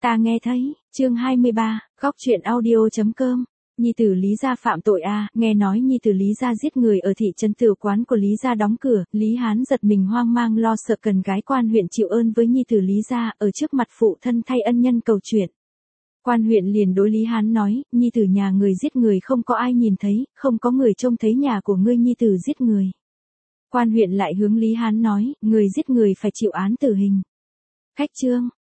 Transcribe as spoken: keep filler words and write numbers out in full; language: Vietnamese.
Ta nghe thấy, chương hai mươi ba, góc truyện audio.com. Nhi tử Lý gia phạm tội a, à, nghe nói Nhi tử Lý gia giết người ở thị trấn tử quán của Lý gia đóng cửa, Lý Hán giật mình hoang mang lo sợ cần gái quan huyện chịu ơn với Nhi tử Lý gia, ở trước mặt phụ thân thay ân nhân cầu chuyện. Quan huyện liền đối Lý Hán nói, Nhi tử nhà người giết người không có ai nhìn thấy, không có người trông thấy nhà của ngươi Nhi tử giết người. Quan huyện lại hướng Lý Hán nói, người giết người phải chịu án tử hình. Khách trương,